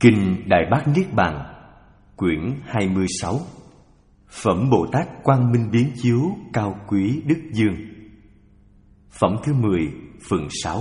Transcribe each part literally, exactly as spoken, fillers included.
Kinh Đại Bát Niết Bàn, quyển hai mươi sáu. Phẩm Bồ Tát Quang Minh Biến Chiếu Cao Quý Đức Dương. Phẩm thứ mười, phần sáu.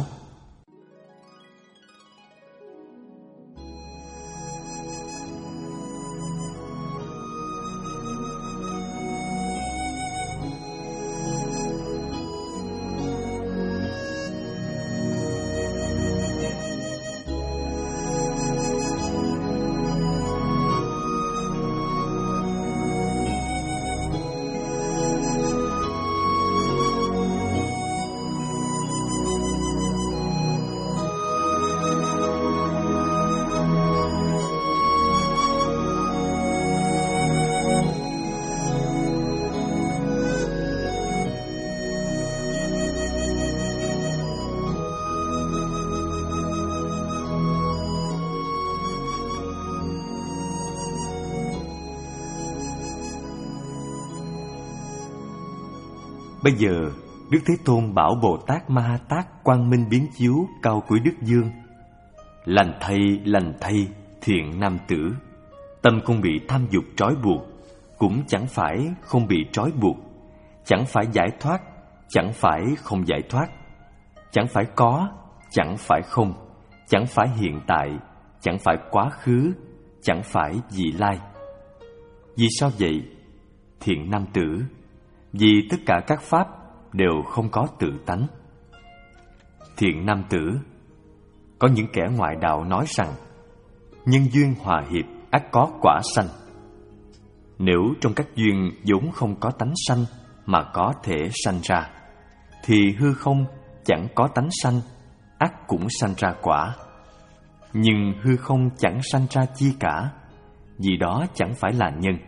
Bây giờ, Đức Thế Tôn bảo Bồ Tát Ma Ha Tát Quang Minh Biến Chiếu Cao Quý Đức Dương: lành thay, lành thay, thiện nam tử, tâm không bị tham dục trói buộc, cũng chẳng phải không bị trói buộc, chẳng phải giải thoát, chẳng phải không giải thoát, chẳng phải có, chẳng phải không, chẳng phải hiện tại, chẳng phải quá khứ, chẳng phải vị lai. Vì sao vậy? Thiện nam tử, vì tất cả các pháp đều không có tự tánh. Thiện nam tử, có những kẻ ngoại đạo nói rằng nhân duyên hòa hiệp ắt có quả sanh. Nếu trong các duyên vốn không có tánh sanh mà có thể sanh ra, thì hư không chẳng có tánh sanh, ắt cũng sanh ra quả. Nhưng hư không chẳng sanh ra chi cả, vì đó chẳng phải là nhân.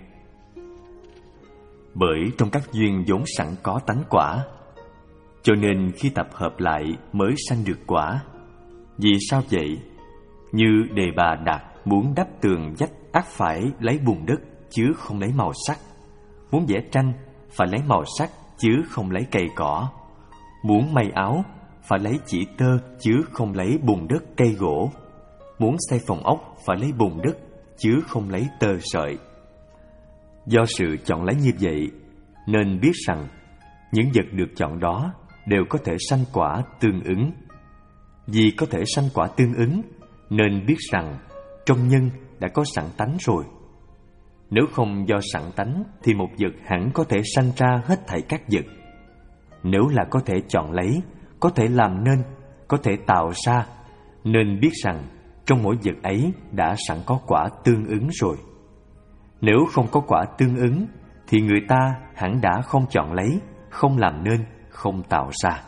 Bởi trong các duyên vốn sẵn có tánh quả, cho nên khi tập hợp lại mới sanh được quả. Vì sao vậy? Như Đề Bà Đạt muốn đắp tường vách ắt phải lấy bùn đất chứ không lấy màu sắc. Muốn vẽ tranh phải lấy màu sắc chứ không lấy cây cỏ. Muốn may áo phải lấy chỉ tơ chứ không lấy bùn đất cây gỗ. Muốn xây phòng ốc phải lấy bùn đất chứ không lấy tơ sợi. Do sự chọn lấy như vậy, nên biết rằng những vật được chọn đó đều có thể sanh quả tương ứng. Vì có thể sanh quả tương ứng, nên biết rằng trong nhân đã có sẵn tánh rồi. Nếu không do sẵn tánh, thì một vật hẳn có thể sanh ra hết thảy các vật. Nếu là có thể chọn lấy, có thể làm nên, có thể tạo ra, nên biết rằng trong mỗi vật ấy đã sẵn có quả tương ứng rồi. Nếu không có quả tương ứng, thì người ta hẳn đã không chọn lấy, không làm nên, không tạo ra.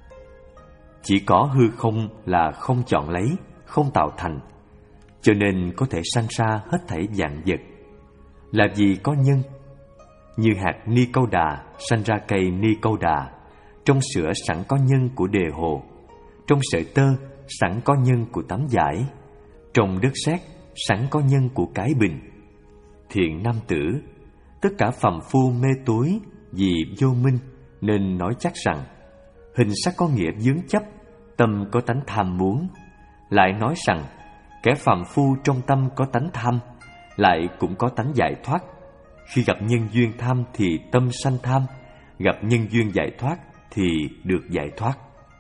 Chỉ có hư không là không chọn lấy, không tạo thành, cho nên có thể sanh ra hết thảy vạn vật. Là vì có nhân. Như hạt ni câu đà sanh ra cây ni câu đà, trong sữa sẵn có nhân của đề hồ, trong sợi tơ sẵn có nhân của tấm vải, trong đất sét sẵn có nhân của cái bình. Thiện nam tử, tất cả phàm phu mê tối vì vô minh, nên nói chắc rằng hình sắc có nghĩa vướng chấp, tâm có tánh tham muốn. Lại nói rằng kẻ phàm phu trong tâm có tánh tham, lại cũng có tánh giải thoát. Khi gặp nhân duyên tham thì tâm sanh tham, gặp nhân duyên giải thoát thì được giải thoát.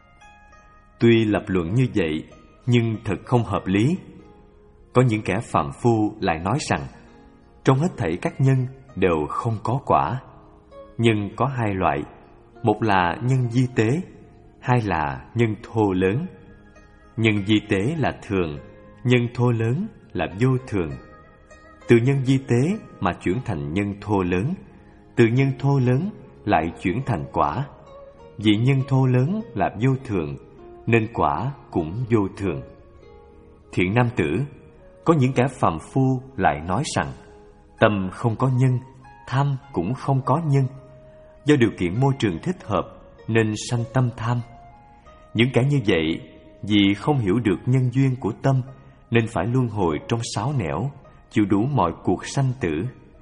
Tuy lập luận như vậy, nhưng thật không hợp lý. Có những kẻ phàm phu lại nói rằng trong hết thảy các nhân đều không có quả. Nhân có hai loại, một là nhân di tế, hai là nhân thô lớn. Nhân di tế là thường, nhân thô lớn là vô thường. Từ nhân di tế mà chuyển thành nhân thô lớn, từ nhân thô lớn lại chuyển thành quả. Vì nhân thô lớn là vô thường, nên quả cũng vô thường. Thiện nam tử, có những kẻ phàm phu lại nói rằng tâm không có nhân, tham cũng không có nhân. Do điều kiện môi trường thích hợp nên sanh tâm tham. Những kẻ như vậy vì không hiểu được nhân duyên của tâm, nên phải luân hồi trong sáu nẻo, chịu đủ mọi cuộc sanh tử.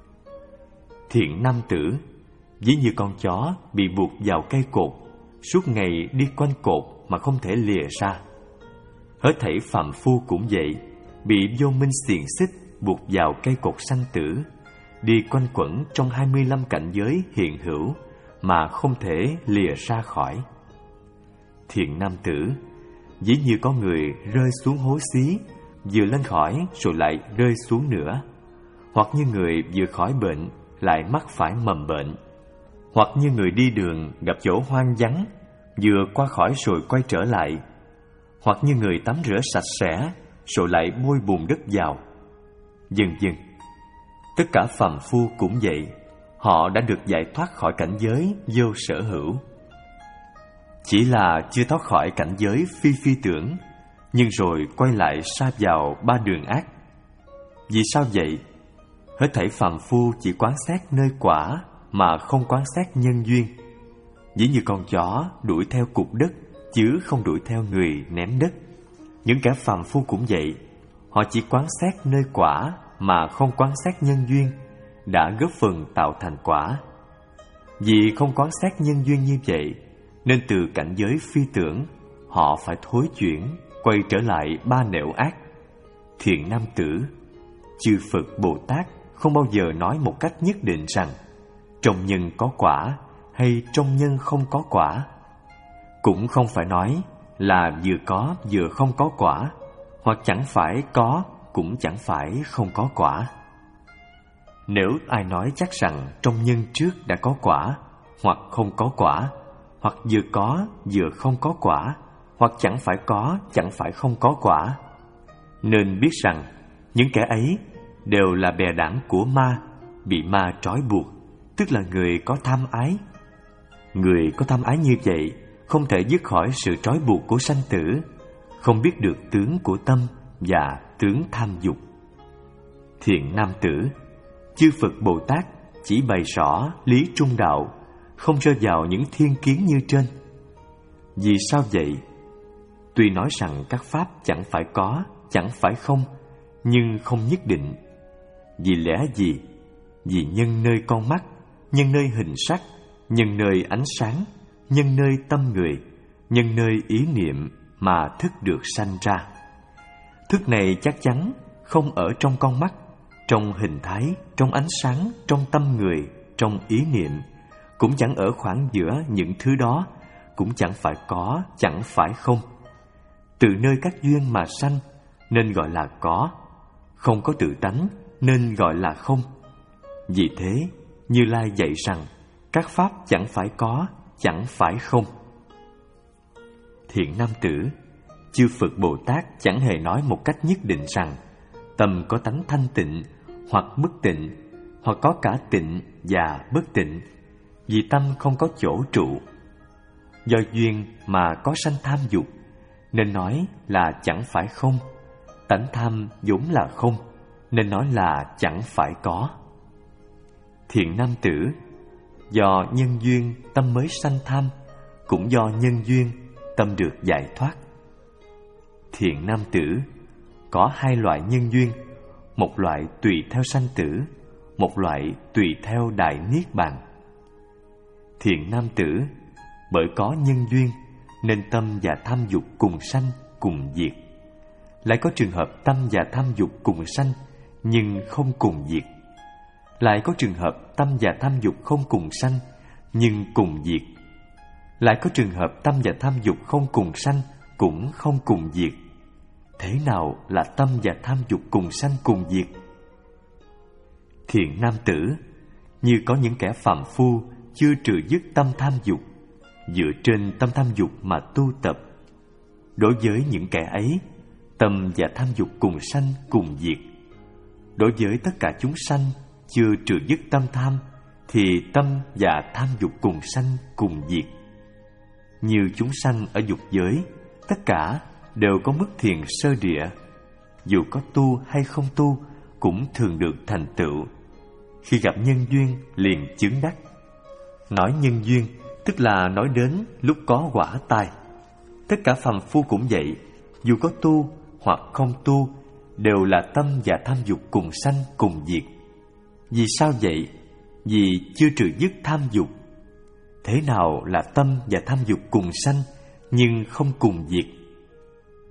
Thiện nam tử, ví như con chó bị buộc vào cây cột, suốt ngày đi quanh cột mà không thể lìa ra. Hết thảy phàm phu cũng vậy, bị vô minh xiềng xích buộc vào cây cột sanh tử, đi quanh quẩn trong hai mươi lăm cảnh giới hiện hữu mà không thể lìa ra khỏi. Thiện nam tử, dĩ như có người rơi xuống hố xí, vừa lên khỏi rồi lại rơi xuống nữa, hoặc như người vừa khỏi bệnh lại mắc phải mầm bệnh, hoặc như người đi đường gặp chỗ hoang vắng, vừa qua khỏi rồi quay trở lại, hoặc như người tắm rửa sạch sẽ rồi lại bôi bùn đất vào, vân vân. Tất cả phàm phu cũng vậy, họ đã được giải thoát khỏi cảnh giới vô sở hữu. Chỉ là chưa thoát khỏi cảnh giới phi phi tưởng, nhưng rồi quay lại sa vào ba đường ác. Vì sao vậy? Hết thảy phàm phu chỉ quán xét nơi quả mà không quán xét nhân duyên. Dĩ như con chó đuổi theo cục đất chứ không đuổi theo người ném đất. Những kẻ phàm phu cũng vậy, họ chỉ quán xét nơi quả mà không quán xét nhân duyên, đã góp phần tạo thành quả. Vì không quán xét nhân duyên như vậy, nên từ cảnh giới phi tưởng, họ phải thối chuyển, quay trở lại ba nẻo ác. Thiện nam tử, chư Phật Bồ Tát không bao giờ nói một cách nhất định rằng trong nhân có quả hay trong nhân không có quả. Cũng không phải nói là vừa có vừa không có quả, hoặc chẳng phải có cũng chẳng phải không có quả. Nếu ai nói chắc rằng trong nhân trước đã có quả, hoặc không có quả, hoặc vừa có vừa không có quả, hoặc chẳng phải có chẳng phải không có quả, nên biết rằng những kẻ ấy đều là bè đảng của ma, bị ma trói buộc, tức là người có tham ái. Người có tham ái như vậy không thể dứt khỏi sự trói buộc của sanh tử, không biết được tướng của tâm và tướng tham dục. Thiện nam tử, chư Phật Bồ Tát chỉ bày rõ lý trung đạo, không rơi vào những thiên kiến như trên. Vì sao vậy? Tuy nói rằng các pháp chẳng phải có, chẳng phải không, nhưng không nhất định. Vì lẽ gì? Vì nhân nơi con mắt, nhân nơi hình sắc, nhân nơi ánh sáng, nhân nơi tâm người, nhân nơi ý niệm mà thức được sanh ra. Thức này chắc chắn không ở trong con mắt, trong hình thái, trong ánh sáng, trong tâm người, trong ý niệm, cũng chẳng ở khoảng giữa những thứ đó, cũng chẳng phải có, chẳng phải không. Từ nơi các duyên mà sanh nên gọi là có, không có tự tánh nên gọi là không. Vì thế, Như Lai dạy rằng các pháp chẳng phải có, chẳng phải không. Thiện nam tử, chư Phật Bồ Tát chẳng hề nói một cách nhất định rằng tâm có tánh thanh tịnh hoặc bất tịnh, hoặc có cả tịnh và bất tịnh, vì tâm không có chỗ trụ. Do duyên mà có sanh tham dục, nên nói là chẳng phải không. Tánh tham vốn là không, nên nói là chẳng phải có. Thiện nam tử, do nhân duyên tâm mới sanh tham, cũng do nhân duyên tâm được giải thoát. Thiện nam tử, có hai loại nhân duyên, một loại tùy theo sanh tử, một loại tùy theo đại niết bàn. Thiện nam tử, bởi có nhân duyên nên tâm và tham dục cùng sanh cùng diệt. Lại có trường hợp tâm và tham dục cùng sanh nhưng không cùng diệt. Lại có trường hợp tâm và tham dục không cùng sanh nhưng cùng diệt. Lại có trường hợp tâm và tham dục không cùng sanh cũng không cùng diệt. Thế nào là tâm và tham dục cùng sanh cùng diệt? Thiện nam tử, như có những kẻ phàm phu chưa trừ dứt tâm tham dục, dựa trên tâm tham dục mà tu tập. Đối với những kẻ ấy, tâm và tham dục cùng sanh cùng diệt. Đối với tất cả chúng sanh chưa trừ dứt tâm tham, thì tâm và tham dục cùng sanh cùng diệt. Như chúng sanh ở dục giới, tất cả đều có mức thiền sơ địa, dù có tu hay không tu cũng thường được thành tựu. Khi gặp nhân duyên liền chứng đắc. Nói nhân duyên tức là nói đến lúc có quả tai. Tất cả phàm phu cũng vậy, dù có tu hoặc không tu, đều là tâm và tham dục cùng sanh cùng diệt. Vì sao vậy? Vì chưa trừ dứt tham dục. Thế nào là tâm và tham dục cùng sanh nhưng không cùng diệt?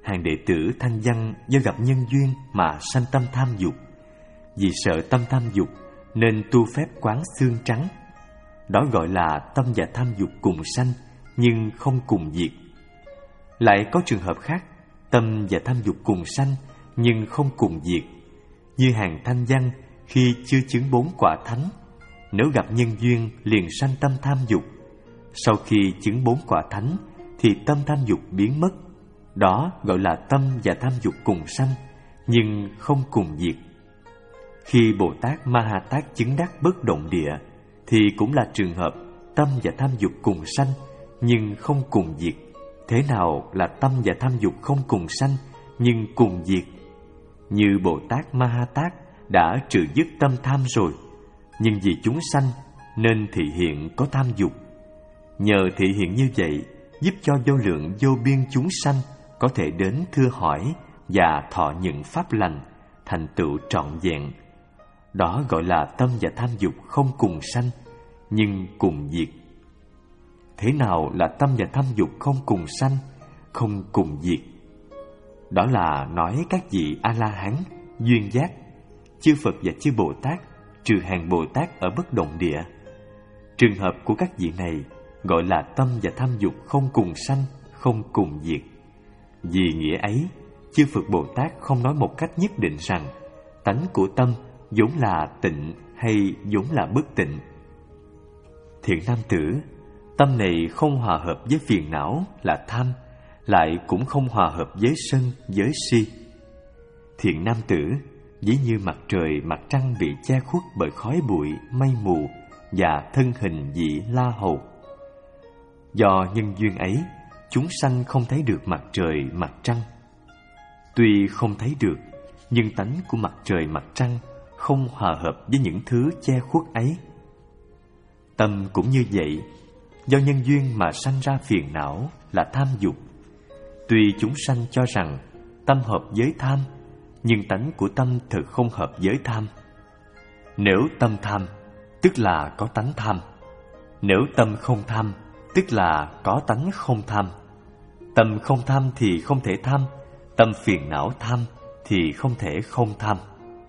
hàng đệ tử thanh văn do gặp nhân duyên mà sanh tâm tham dục. Vì sợ tâm tham dục nên tu phép quán xương trắng. Đó gọi là tâm và tham dục cùng sanh nhưng không cùng diệt. Lại có trường hợp khác, tâm và tham dục cùng sanh nhưng không cùng diệt. Như hàng thanh văn khi chưa chứng bốn quả thánh, nếu gặp nhân duyên liền sanh tâm tham dục. Sau khi chứng bốn quả thánh thì tâm tham dục biến mất. Đó gọi là tâm và tham dục cùng sanh nhưng không cùng diệt. Khi Bồ Tát Ma Ha Tát chứng đắc bất động địa thì cũng là trường hợp tâm và tham dục cùng sanh nhưng không cùng diệt. Thế nào là tâm và tham dục không cùng sanh nhưng cùng diệt? Như Bồ Tát Ma Ha Tát đã trừ dứt tâm tham rồi, nhưng vì chúng sanh nên thị hiện có tham dục. Nhờ thị hiện như vậy, giúp cho vô lượng vô biên chúng sanh có thể đến thưa hỏi và thọ nhận pháp lành, thành tựu trọn vẹn. Đó gọi là tâm và tham dục không cùng sanh nhưng cùng diệt. Thế nào là tâm và tham dục không cùng sanh, không cùng diệt? Đó là nói các vị A-la-hán, duyên giác, chư Phật và chư Bồ Tát, trừ hàng Bồ Tát ở bất động địa. Trường hợp của các vị này gọi là tâm và tham dục không cùng sanh, không cùng diệt. Vì nghĩa ấy, chư Phật Bồ Tát không nói một cách nhất định rằng tánh của tâm vốn là tịnh hay vốn là bất tịnh. Thiện nam tử, tâm này không hòa hợp với phiền não là tham, lại cũng không hòa hợp với sân, với si. Thiện nam tử, ví như mặt trời, mặt trăng bị che khuất bởi khói bụi, mây mù và thân hình vị La Hầu. Do nhân duyên ấy, chúng sanh không thấy được mặt trời, mặt trăng. Tuy không thấy được, nhưng tánh của mặt trời, mặt trăng không hòa hợp với những thứ che khuất ấy. Tâm cũng như vậy, do nhân duyên mà sanh ra phiền não là tham dục. Tuy chúng sanh cho rằng tâm hợp với tham, nhưng tánh của tâm thực không hợp với tham. Nếu tâm tham, tức là có tánh tham. Nếu tâm không tham, tức là có tánh không tham. Tâm không tham thì không thể tham, tâm phiền não tham thì không thể không tham.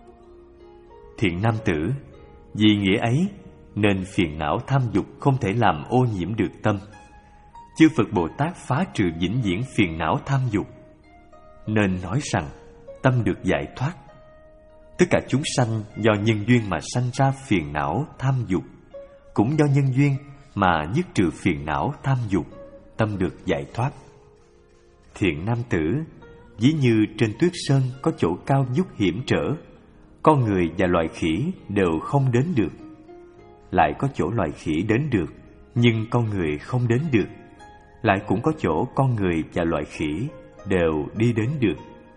Thiện nam tử, vì nghĩa ấy nên phiền não tham dục không thể làm ô nhiễm được tâm. Chư Phật Bồ Tát phá trừ vĩnh viễn phiền não tham dục, nên nói rằng tâm được giải thoát. Tất cả chúng sanh do nhân duyên mà sanh ra phiền não tham dục, cũng do nhân duyên mà dứt trừ phiền não tham dục, tâm được giải thoát. Thiện nam tử, ví như trên tuyết sơn có chỗ cao vút hiểm trở, con người và loài khỉ đều không đến được. Lại có chỗ loài khỉ đến được, nhưng con người không đến được. Lại cũng có chỗ con người và loài khỉ đều đi đến được.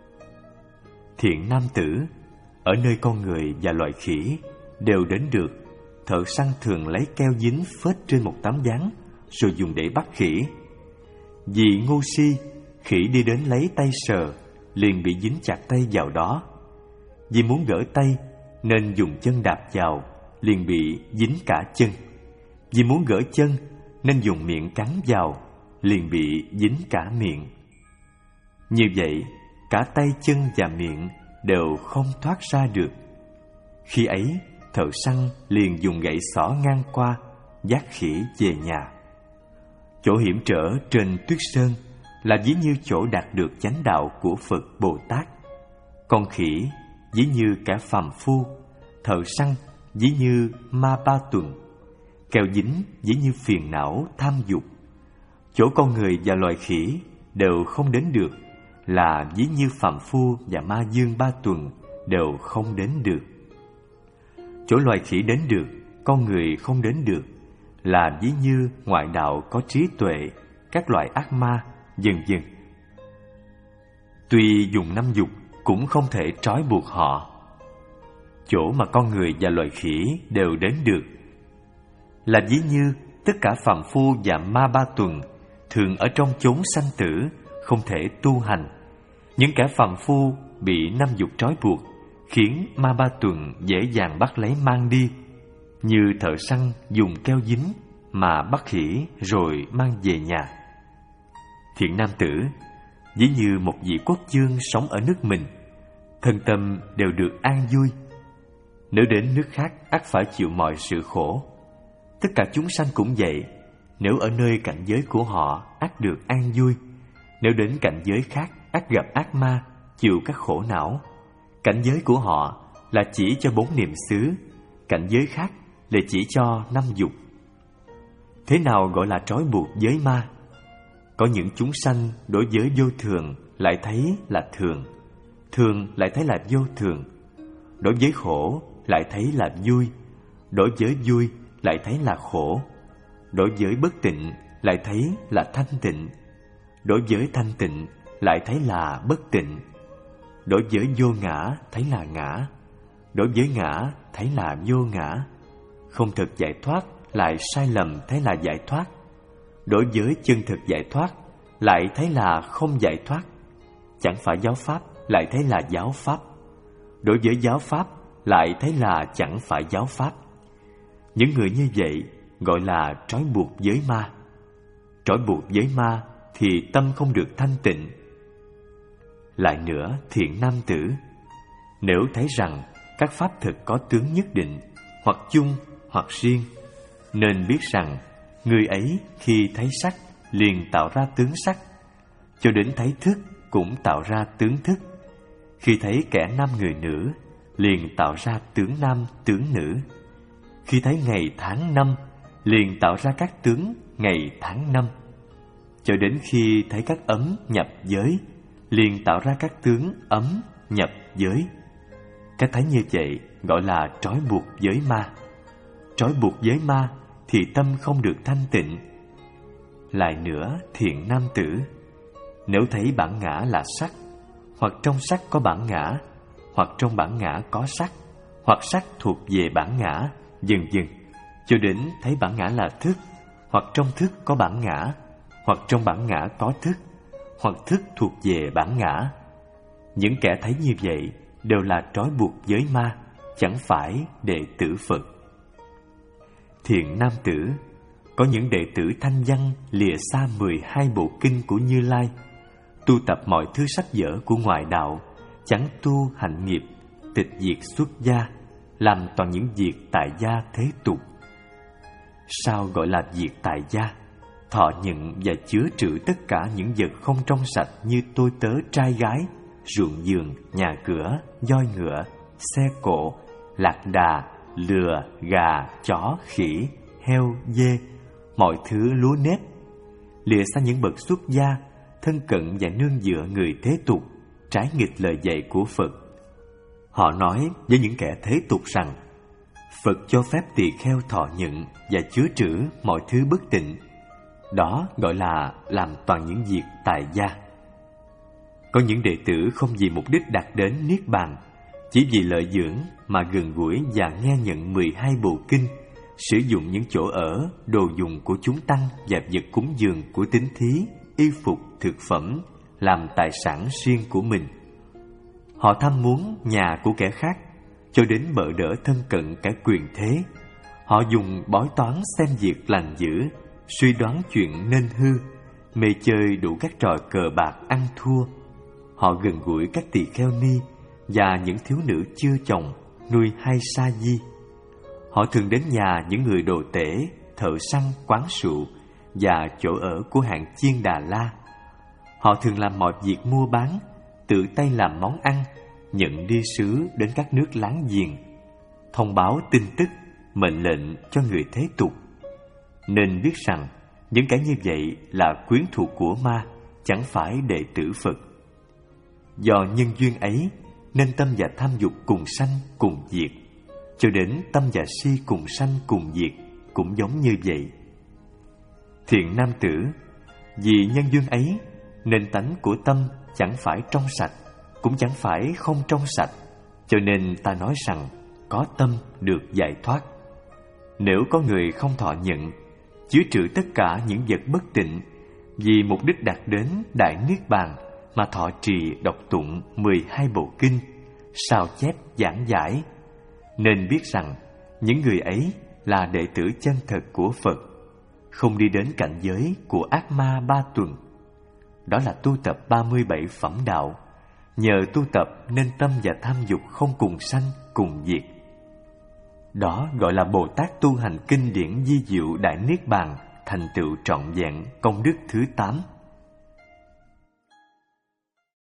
Thiện nam tử, ở nơi con người và loài khỉ đều đến được, thợ săn thường lấy keo dính phết trên một tấm ván rồi dùng để bắt khỉ. Vì ngu si, khỉ đi đến lấy tay sờ, liền bị dính chặt tay vào đó. Vì muốn gỡ tay nên dùng chân đạp vào, liền bị dính cả chân. Vì muốn gỡ chân nên dùng miệng cắn vào, liền bị dính cả miệng. Như vậy, cả tay chân và miệng đều không thoát ra được. Khi ấy, thợ săn liền dùng gậy xỏ ngang qua, dắt khỉ về nhà. Chỗ hiểm trở trên tuyết sơn là ví như chỗ đạt được chánh đạo của Phật Bồ Tát. Con khỉ ví như kẻ phàm phu, thợ săn ví như ma ba tuần, keo dính ví như phiền não tham dục. Chỗ con người và loài khỉ đều không đến được là ví như phàm phu và ma dương ba tuần đều không đến được. Chỗ loài khỉ đến được, con người không đến được là ví như ngoại đạo có trí tuệ, các loại ác ma, vân vân. Tuy dùng năm dục cũng không thể trói buộc họ. Chỗ mà con người và loài khỉ đều đến được là ví như tất cả phàm phu và ma ba tuần thường ở trong chốn sanh tử, không thể tu hành. Những kẻ phàm phu bị năm dục trói buộc, khiến ma ba tuần dễ dàng bắt lấy mang đi, như thợ săn dùng keo dính mà bắt khỉ rồi mang về nhà. Thiện nam tử, ví như một vị quốc vương sống ở nước mình, thân tâm đều được an vui. Nếu đến nước khác ắt phải chịu mọi sự khổ. Tất cả chúng sanh cũng vậy, nếu ở nơi cảnh giới của họ ắt được an vui, nếu đến cảnh giới khác ắt gặp ác ma, chịu các khổ não. Cảnh giới của họ là chỉ cho bốn niệm xứ, cảnh giới khác là chỉ cho năm dục. Thế nào gọi là trói buộc giới ma? Có những chúng sanh đối với vô thường lại thấy là thường, thường lại thấy là vô thường. Đối với khổ lại thấy là vui, đối với vui lại thấy là khổ. Đối với bất tịnh lại thấy là thanh tịnh, đối với thanh tịnh lại thấy là bất tịnh. Đối với vô ngã thấy là ngã, đối với ngã thấy là vô ngã. Không thực giải thoát lại sai lầm thấy là giải thoát, đối với chân thực giải thoát lại thấy là không giải thoát. Chẳng phải giáo pháp lại thấy là giáo pháp, đối với giáo pháp lại thấy là chẳng phải giáo pháp. Những người như vậy gọi là trói buộc giới ma. Trói buộc giới ma thì tâm không được thanh tịnh. Lại nữa, thiện nam tử, nếu thấy rằng các pháp thực có tướng nhất định, hoặc chung hoặc riêng, nên biết rằng người ấy khi thấy sắc liền tạo ra tướng sắc, cho đến thấy thức cũng tạo ra tướng thức. Khi thấy kẻ nam người nữ liền tạo ra tướng nam tướng nữ. Khi thấy ngày tháng năm liền tạo ra các tướng ngày tháng năm. Cho đến khi thấy các ấm nhập giới liền tạo ra các tướng ấm nhập giới. Cái thấy như vậy gọi là trói buộc giới ma. Trói buộc giới ma thì tâm không được thanh tịnh. Lại nữa, thiện nam tử, nếu thấy bản ngã là sắc, hoặc trong sắc có bản ngã, hoặc trong bản ngã có sắc, hoặc sắc thuộc về bản ngã, dần dần, cho đến thấy bản ngã là thức, hoặc trong thức có bản ngã, hoặc trong bản ngã có thức, hoặc thức thuộc về bản ngã. Những kẻ thấy như vậy đều là trói buộc giới ma, chẳng phải đệ tử Phật. Thiện nam tử, có những đệ tử thanh văn lìa xa mười hai bộ kinh của Như Lai, tu tập mọi thứ sách vở của ngoại đạo, chẳng tu hạnh nghiệp, tịch diệt xuất gia, làm toàn những việc tại gia thế tục. Sao gọi là việc tại gia? Thọ nhận và chứa trữ tất cả những vật không trong sạch như tôi tớ trai gái, ruộng vườn, nhà cửa, voi ngựa, xe cộ, lạc đà, lừa, gà, chó, khỉ, heo, dê, mọi thứ lúa nếp. Lìa xa những bậc xuất gia, thân cận và nương dựa người thế tục, trái nghịch lời dạy của Phật. Họ nói với những kẻ thế tục rằng Phật cho phép tỳ kheo thọ nhận và chứa trữ mọi thứ bất tịnh. Đó gọi là làm toàn những việc tại gia. Có những đệ tử không vì mục đích đạt đến Niết Bàn, chỉ vì lợi dưỡng mà gần gũi và nghe nhận mười hai bộ kinh, sử dụng những chỗ ở, đồ dùng của chúng tăng và vật cúng dường của tín thí, y phục, thực phẩm, làm tài sản riêng của mình. Họ tham muốn nhà của kẻ khác, cho đến bợ đỡ thân cận cái quyền thế. Họ dùng bói toán xem việc lành dữ, suy đoán chuyện nên hư, mê chơi đủ các trò cờ bạc ăn thua. Họ gần gũi các tỳ kheo ni và những thiếu nữ chưa chồng, nuôi hai sa di. Họ thường đến nhà những người đồ tể, thợ săn, quán rượu và chỗ ở của hạng Chiên Đà La. Họ thường làm mọi việc mua bán, tự tay làm món ăn, nhận đi sứ đến các nước láng giềng, thông báo tin tức, mệnh lệnh cho người thế tục. Nên biết rằng những kẻ như vậy là quyến thuộc của ma, chẳng phải đệ tử Phật. Do nhân duyên ấy nên tâm và tham dục cùng sanh cùng diệt, cho đến tâm và si cùng sanh cùng diệt cũng giống như vậy. Thiện nam tử, vì nhân duyên ấy nên tánh của tâm chẳng phải trong sạch, cũng chẳng phải không trong sạch, cho nên ta nói rằng có tâm được giải thoát. Nếu có người không thọ nhận, chứa trữ tất cả những vật bất tịnh, vì mục đích đạt đến Đại Niết Bàn mà thọ trì đọc tụng mười hai bộ kinh, sao chép giảng giải, nên biết rằng những người ấy là đệ tử chân thật của Phật, không đi đến cảnh giới của ác ma ba tuần. đó là tu tập ba mươi bảy phẩm đạo. Nhờ tu tập nên tâm và tham dục không cùng sanh, cùng diệt. Đó gọi là Bồ Tát tu hành kinh điển di diệu đại niết bàn, thành tựu trọn vẹn công đức thứ tám.